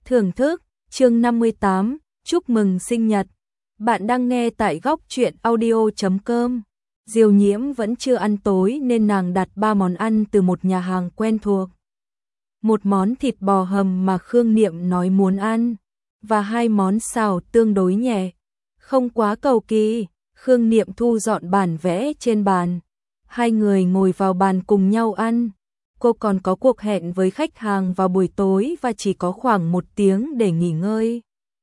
Thưởng thức, chương 58, chúc mừng sinh nhật. Bạn đang nghe tại góc truyện audio.com. Diêu Nhiễm vẫn chưa ăn tối nên nàng đặt 3 món ăn từ một nhà hàng quen thuộc. Một món thịt bò hầm mà Khương Niệm nói muốn ăn, và 2 món xào tương đối nhẹ, không quá cầu kỳ. Khương Niệm thu dọn bản vẽ trên bàn. Hai người ngồi vào bàn cùng nhau ăn. Cô còn có cuộc hẹn với khách hàng vào buổi tối và chỉ có khoảng 1 tiếng để nghỉ ngơi.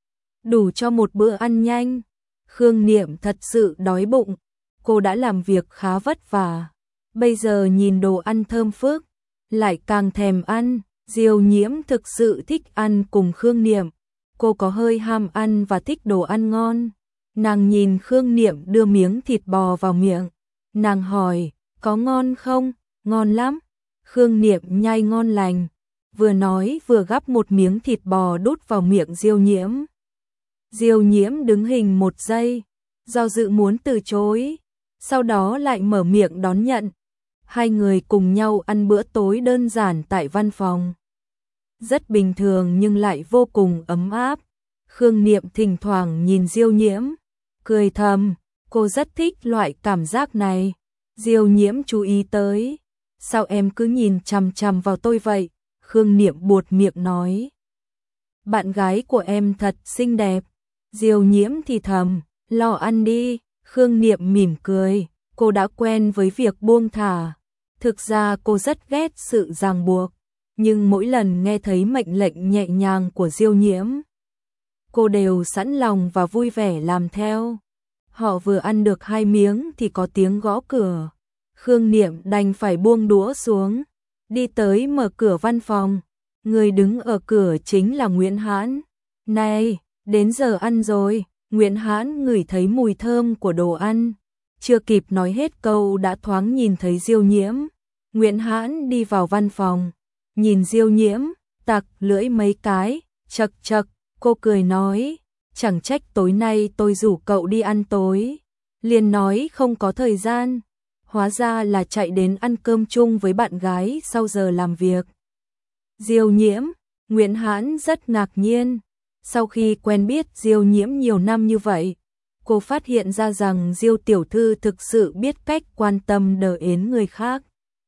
Đủ cho một bữa ăn nhanh. Khương Niệm thật sự đói bụng. Cô đã làm việc khá vất vả. Bây giờ nhìn đồ ăn thơm phức, lại càng thèm ăn. Diêu Nhiễm thực sự thích ăn cùng Khương Niệm. Cô có hơi ham ăn và thích đồ ăn ngon. Nàng nhìn Khương Niệm đưa miếng thịt bò vào miệng. Nàng hỏi, có ngon không? Ngon lắm. Khương Niệm nhai ngon lành, vừa nói vừa gắp một miếng thịt bò đút vào miệng Diêu Nhiễm. Diêu Nhiễm đứng hình 1 giây, do dự muốn từ chối, sau đó lại mở miệng đón nhận. Hai người cùng nhau ăn bữa tối đơn giản tại văn phòng. Rất bình thường nhưng lại vô cùng ấm áp. Khương Niệm thỉnh thoảng nhìn Diêu Nhiễm, cười thầm, cô rất thích loại cảm giác này. Diêu Nhiễm chú ý tới. Sao em cứ nhìn chằm chằm vào tôi vậy? Khương Niệm buột miệng nói. Bạn gái của em thật xinh đẹp. Diêu Nhiễm thì thầm, lo ăn đi. Khương Niệm mỉm cười, cô đã quen với việc buông thả. Thực ra cô rất ghét sự ràng buộc, nhưng mỗi lần nghe thấy mệnh lệnh nhẹ nhàng của Diêu Nhiễm, cô đều sẵn lòng và vui vẻ làm theo. Họ vừa ăn được 2 miếng thì có tiếng gõ cửa. Khương Niệm đành phải buông đũa xuống, đi tới mở cửa văn phòng. Người đứng ở cửa chính là Nguyễn Hãn. Này, đến giờ ăn rồi. Nguyễn Hãn ngửi thấy mùi thơm của đồ ăn. Chưa kịp nói hết câu đã thoáng nhìn thấy Diêu Nhiễm. Nguyễn Hãn đi vào văn phòng, nhìn Diêu Nhiễm, tặc lưỡi mấy cái, chậc chậc, cô cười nói, chẳng trách tối nay tôi rủ cậu đi ăn tối, liền nói không có thời gian. Hóa ra là chạy đến ăn cơm chung với bạn gái sau giờ làm việc. Diêu Nhiễm, Nguyễn Hãn rất ngạc nhiên. Sau khi quen biết Diêu Nhiễm nhiều năm như vậy, cô phát hiện ra rằng Diêu tiểu thư thực sự biết cách quan tâm đờ ến người khác.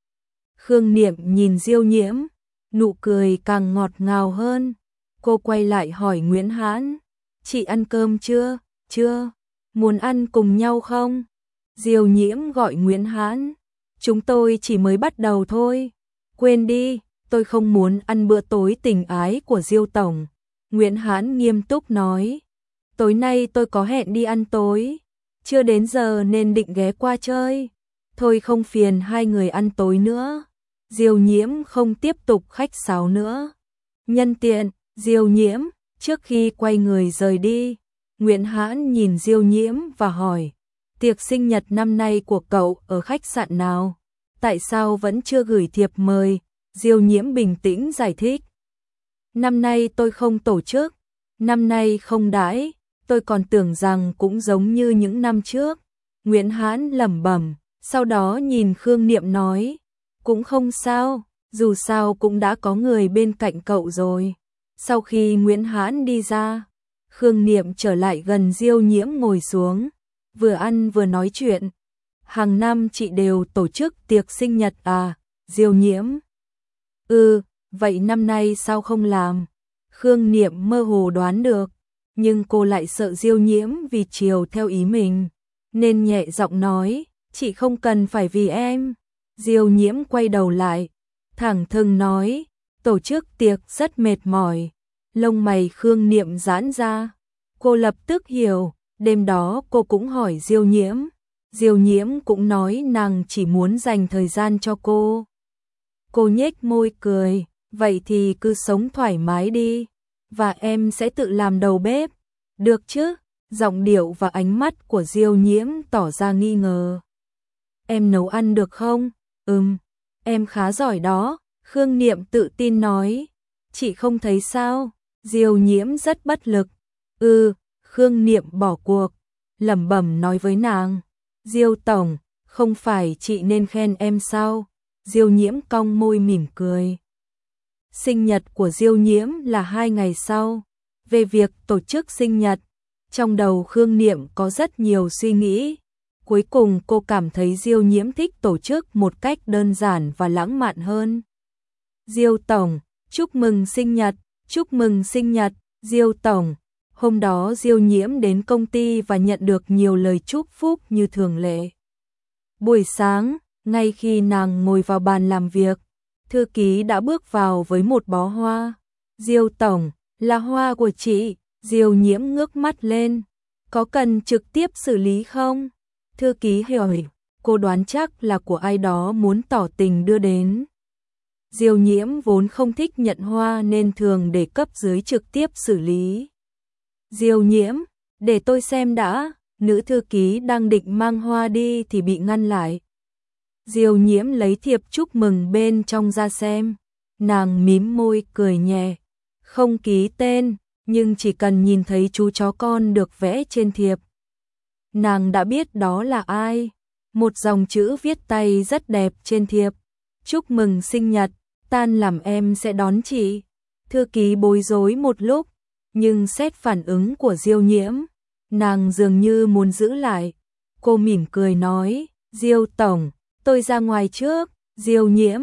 Khương Niệm nhìn Diêu Nhiễm, nụ cười càng ngọt ngào hơn. Cô quay lại hỏi Nguyễn Hãn, chị ăn cơm chưa? Chưa, muốn ăn cùng nhau không? Diêu Nhiễm gọi Nguyễn Hãn, chúng tôi chỉ mới bắt đầu thôi. Quên đi, tôi không muốn ăn bữa tối tình ái của Diêu tổng. Nguyễn Hãn nghiêm túc nói, tối nay tôi có hẹn đi ăn tối, chưa đến giờ nên định ghé qua chơi. Thôi không phiền hai người ăn tối nữa. Diêu Nhiễm không tiếp tục khách sáo nữa. Nhân tiện, Diêu Nhiễm, trước khi quay người rời đi, Nguyễn Hãn nhìn Diêu Nhiễm và hỏi, tiệc sinh nhật năm nay của cậu ở khách sạn nào? Tại sao vẫn chưa gửi thiệp mời? Diêu Nhiễm bình tĩnh giải thích. Năm nay tôi không tổ chức, năm nay không đãi, tôi còn tưởng rằng cũng giống như những năm trước. Nguyễn Hãn lẩm bẩm, sau đó nhìn Khương Niệm nói, cũng không sao, dù sao cũng đã có người bên cạnh cậu rồi. Sau khi Nguyễn Hãn đi ra, Khương Niệm trở lại gần Diêu Nhiễm ngồi xuống, vừa ăn vừa nói chuyện. Hàng năm chị đều tổ chức tiệc sinh nhật à? Diêu Nhiễm. Vậy năm nay sao không làm? Khương Niệm mơ hồ đoán được, nhưng cô lại sợ Diêu Nhiễm vì chiều theo ý mình, nên nhẹ giọng nói, chị không cần phải vì em. Diêu Nhiễm quay đầu lại, thẳng thừng nói, tổ chức tiệc rất mệt mỏi. Lông mày Khương Niệm giãn ra, cô lập tức hiểu, đêm đó cô cũng hỏi Diêu Nhiễm. Diêu Nhiễm cũng nói nàng chỉ muốn dành thời gian cho cô. Cô nhếch môi cười, vậy thì cứ sống thoải mái đi, và em sẽ tự làm đầu bếp. Được chứ? Giọng điệu và ánh mắt của Diêu Nhiễm tỏ ra nghi ngờ. Em nấu ăn được không? Em khá giỏi đó, Khương Niệm tự tin nói. Chị không thấy sao? Diêu Nhiễm rất bất lực. Khương Niệm bỏ cuộc, lẩm bẩm nói với nàng. Diêu tổng, không phải chị nên khen em sao? Diêu Nhiễm cong môi mỉm cười. Sinh nhật của Diêu Nhiễm là 2 ngày sau. Về việc tổ chức sinh nhật, trong đầu Khương Niệm có rất nhiều suy nghĩ. Cuối cùng cô cảm thấy Diêu Nhiễm thích tổ chức một cách đơn giản và lãng mạn hơn. Diêu Tổng, chúc mừng sinh nhật, chúc mừng sinh nhật, Diêu Tổng. Hôm đó Diêu Nhiễm đến công ty và nhận được nhiều lời chúc phúc như thường lệ. Buổi sáng, ngay khi nàng ngồi vào bàn làm việc, thư ký đã bước vào với một bó hoa. Diêu Tổng, là hoa của chị. Diêu Nhiễm ngước mắt lên. Có cần trực tiếp xử lý không? Thư ký hỏi, cô đoán chắc là của ai đó muốn tỏ tình đưa đến. Diêu Nhiễm vốn không thích nhận hoa nên thường để cấp dưới trực tiếp xử lý. Diêu Nhiễm, để tôi xem đã. Nữ thư ký đang định mang hoa đi thì bị ngăn lại. Diêu Nhiễm lấy thiệp chúc mừng bên trong ra xem. Nàng mím môi cười nhẹ. Không ký tên, nhưng chỉ cần nhìn thấy chú chó con được vẽ trên thiệp, nàng đã biết đó là ai. Một dòng chữ viết tay rất đẹp trên thiệp. Chúc mừng sinh nhật, tan làm em sẽ đón chị. Thư ký bối rối một lúc, nhưng xét phản ứng của Diêu Nhiễm, nàng dường như muốn giữ lại. Cô mỉm cười nói, Diêu Tổng, tôi ra ngoài trước. Diêu Nhiễm,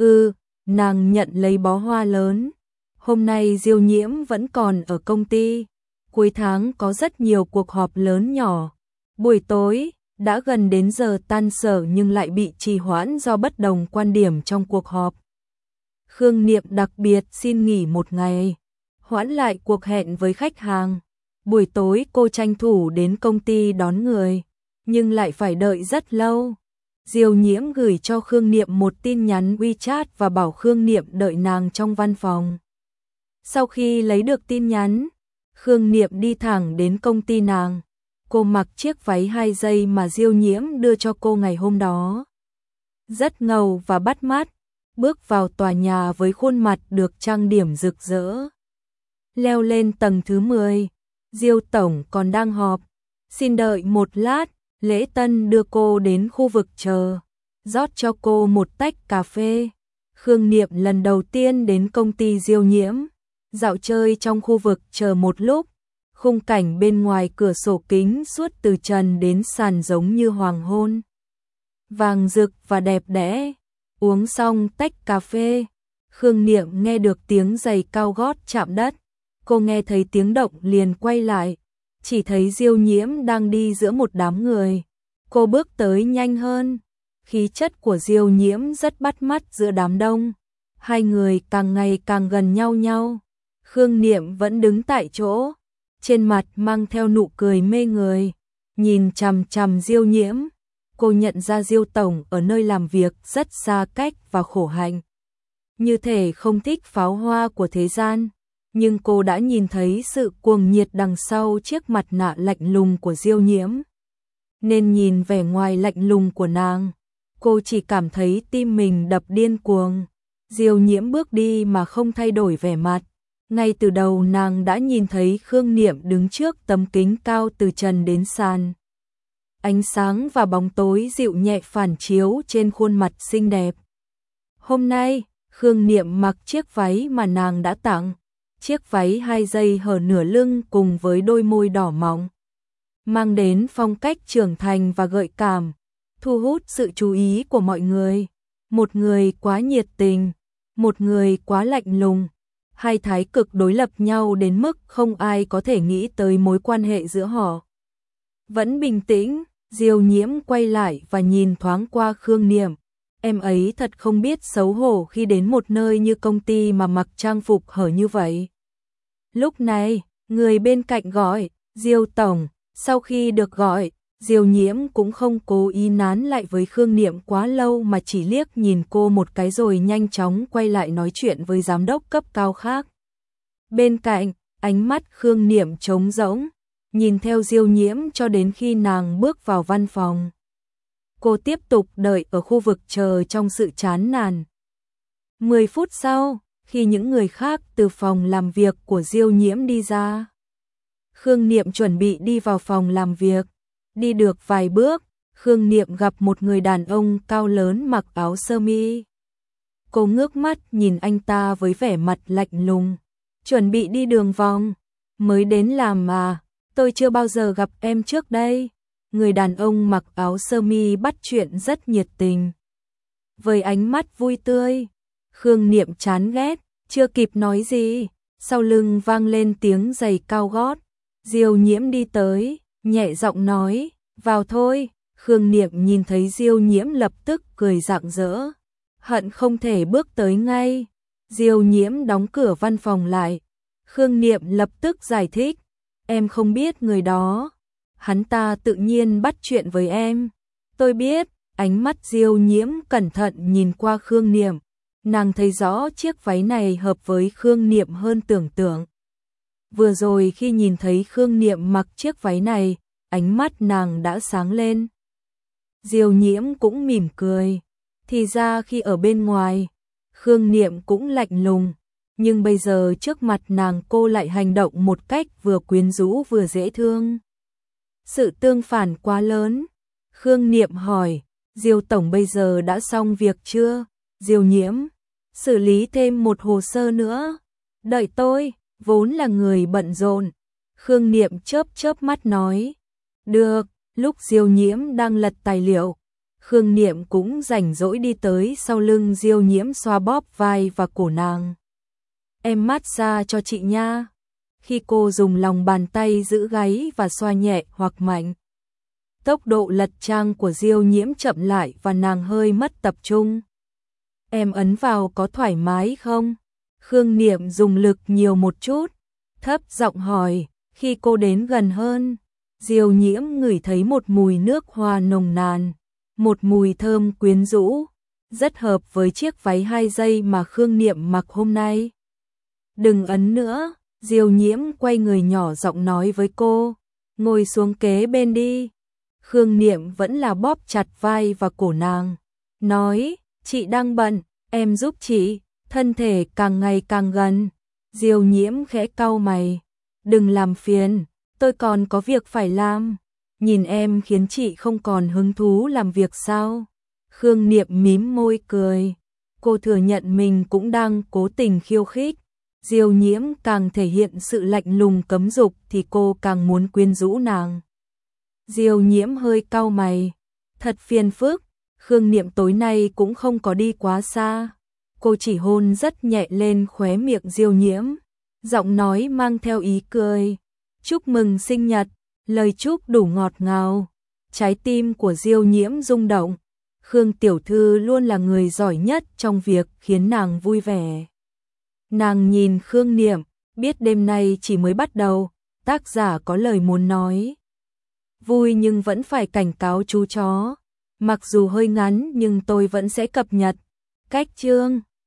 nàng nhận lấy bó hoa lớn. Hôm nay Diêu Nhiễm vẫn còn ở công ty. Cuối tháng có rất nhiều cuộc họp lớn nhỏ. Buổi tối, đã gần đến giờ tan sở nhưng lại bị trì hoãn do bất đồng quan điểm trong cuộc họp. Khương Niệm đặc biệt xin nghỉ một ngày, hoãn lại cuộc hẹn với khách hàng. Buổi tối cô tranh thủ đến công ty đón người, nhưng lại phải đợi rất lâu. Diêu Nhiễm gửi cho Khương Niệm một tin nhắn WeChat và bảo Khương Niệm đợi nàng trong văn phòng. Sau khi lấy được tin nhắn, Khương Niệm đi thẳng đến công ty nàng. Cô mặc chiếc váy 2 giây mà Diêu Nhiễm đưa cho cô ngày hôm đó. Rất ngầu và bắt mắt, bước vào tòa nhà với khuôn mặt được trang điểm rực rỡ. Leo lên tầng thứ 10, Diêu Tổng còn đang họp. Xin đợi một lát, lễ tân đưa cô đến khu vực chờ, rót cho cô một tách cà phê. Khương Niệm lần đầu tiên đến công ty Diêu Nhiễm, dạo chơi trong khu vực chờ một lúc. Khung cảnh bên ngoài cửa sổ kính suốt từ trần đến sàn giống như hoàng hôn. Vàng rực và đẹp đẽ. Uống xong tách cà phê, Khương Niệm nghe được tiếng giày cao gót chạm đất. Cô nghe thấy tiếng động liền quay lại, chỉ thấy Diêu Nhiễm đang đi giữa một đám người. Cô bước tới nhanh hơn. Khí chất của Diêu Nhiễm rất bắt mắt giữa đám đông. Hai người càng ngày càng gần nhau. Khương Niệm vẫn đứng tại chỗ, trên mặt mang theo nụ cười mê người, nhìn chằm chằm Diêu Nhiễm. Cô nhận ra Diêu Tổng ở nơi làm việc rất xa cách và khổ hạnh, như thể không thích pháo hoa của thế gian, nhưng cô đã nhìn thấy sự cuồng nhiệt đằng sau chiếc mặt nạ lạnh lùng của Diêu Nhiễm. Nên nhìn vẻ ngoài lạnh lùng của nàng, cô chỉ cảm thấy tim mình đập điên cuồng. Diêu Nhiễm bước đi mà không thay đổi vẻ mặt. Ngay từ đầu nàng đã nhìn thấy Khương Niệm đứng trước tấm kính cao từ trần đến sàn. Ánh sáng và bóng tối dịu nhẹ phản chiếu trên khuôn mặt xinh đẹp. Hôm nay, Khương Niệm mặc chiếc váy mà nàng đã tặng, chiếc váy 2 giây hở nửa lưng cùng với đôi môi đỏ mọng, mang đến phong cách trưởng thành và gợi cảm, thu hút sự chú ý của mọi người. Một người quá nhiệt tình, một người quá lạnh lùng. Hai thái cực đối lập nhau đến mức không ai có thể nghĩ tới mối quan hệ giữa họ. Vẫn bình tĩnh, Diêu Nhiễm quay lại và nhìn thoáng qua Khương Niệm. Em ấy thật không biết xấu hổ khi đến một nơi như công ty mà mặc trang phục hở như vậy. Lúc này, người bên cạnh gọi, Diêu Tổng. Sau khi được gọi, Diêu Nhiễm cũng không cố ý nán lại với Khương Niệm quá lâu mà chỉ liếc nhìn cô một cái rồi nhanh chóng quay lại nói chuyện với giám đốc cấp cao khác. Bên cạnh, ánh mắt Khương Niệm trống rỗng, nhìn theo Diêu Nhiễm cho đến khi nàng bước vào văn phòng. Cô tiếp tục đợi ở khu vực chờ trong sự chán nản. 10 phút sau, khi những người khác từ phòng làm việc của Diêu Nhiễm đi ra, Khương Niệm chuẩn bị đi vào phòng làm việc. Đi được vài bước, Khương Niệm gặp một người đàn ông cao lớn mặc áo sơ mi. Cô ngước mắt nhìn anh ta với vẻ mặt lạnh lùng. Chuẩn bị đi đường vòng, mới đến làm mà, tôi chưa bao giờ gặp em trước đây. Người đàn ông mặc áo sơ mi bắt chuyện rất nhiệt tình. Với ánh mắt vui tươi, Khương Niệm chán ghét, chưa kịp nói gì, sau lưng vang lên tiếng giày cao gót. Diêu Nhiễm đi tới, nhẹ giọng nói, vào thôi. Khương Niệm nhìn thấy Diêu Nhiễm lập tức cười rạng rỡ, hận không thể bước tới ngay. Diêu Nhiễm đóng cửa văn phòng lại. Khương Niệm lập tức giải thích, em không biết người đó, hắn ta tự nhiên bắt chuyện với em. Tôi biết. Ánh mắt Diêu Nhiễm cẩn thận nhìn qua Khương Niệm, nàng thấy rõ chiếc váy này hợp với Khương Niệm hơn tưởng tượng. Vừa rồi khi nhìn thấy Khương Niệm mặc chiếc váy này, ánh mắt nàng đã sáng lên. Diêu Nhiễm cũng mỉm cười, thì ra khi ở bên ngoài, Khương Niệm cũng lạnh lùng, nhưng bây giờ trước mặt nàng cô lại hành động một cách vừa quyến rũ vừa dễ thương. Sự tương phản quá lớn. Khương Niệm hỏi, Diêu tổng bây giờ đã xong việc chưa? Diêu Nhiễm, xử lý thêm một hồ sơ nữa. Đợi tôi, vốn là người bận rộn. Khương Niệm chớp chớp mắt nói. Được. Lúc Diêu Nhiễm đang lật tài liệu, Khương Niệm cũng rảnh rỗi đi tới sau lưng Diêu Nhiễm xoa bóp vai và cổ nàng. Em massage cho chị nha. Khi cô dùng lòng bàn tay giữ gáy và xoa nhẹ hoặc mạnh, tốc độ lật trang của Diêu Nhiễm chậm lại và nàng hơi mất tập trung. Em ấn vào có thoải mái không? Khương Niệm dùng lực nhiều một chút, thấp giọng hỏi. Khi cô đến gần hơn, Diêu Nhiễm ngửi thấy một mùi nước hoa nồng nàn, một mùi thơm quyến rũ, rất hợp với chiếc váy 2 giây mà Khương Niệm mặc hôm nay. Đừng ấn nữa, Diêu Nhiễm quay người nhỏ giọng nói với cô, ngồi xuống kế bên đi. Khương Niệm vẫn là bóp chặt vai và cổ nàng, nói, chị đang bận, em giúp chị. Thân thể càng ngày càng gần, Diêu Nhiễm khẽ cau mày, đừng làm phiền, tôi còn có việc phải làm. Nhìn em khiến chị không còn hứng thú làm việc sao? Khương Niệm mím môi cười, cô thừa nhận mình cũng đang cố tình khiêu khích. Diêu Nhiễm càng thể hiện sự lạnh lùng cấm dục thì cô càng muốn quyến rũ nàng. Diêu Nhiễm hơi cau mày, thật phiền phức. Khương Niệm tối nay cũng không có đi quá xa, cô chỉ hôn rất nhẹ lên khóe miệng Diêu Nhiễm, giọng nói mang theo ý cười. Chúc mừng sinh nhật, lời chúc đủ ngọt ngào. Trái tim của Diêu Nhiễm rung động. Khương tiểu thư luôn là người giỏi nhất trong việc khiến nàng vui vẻ. Nàng nhìn Khương Niệm, biết đêm nay chỉ mới bắt đầu, tác giả có lời muốn nói. Vui nhưng vẫn phải cảnh cáo chú chó. Mặc dù hơi ngắn nhưng tôi vẫn sẽ cập nhật. Cách chương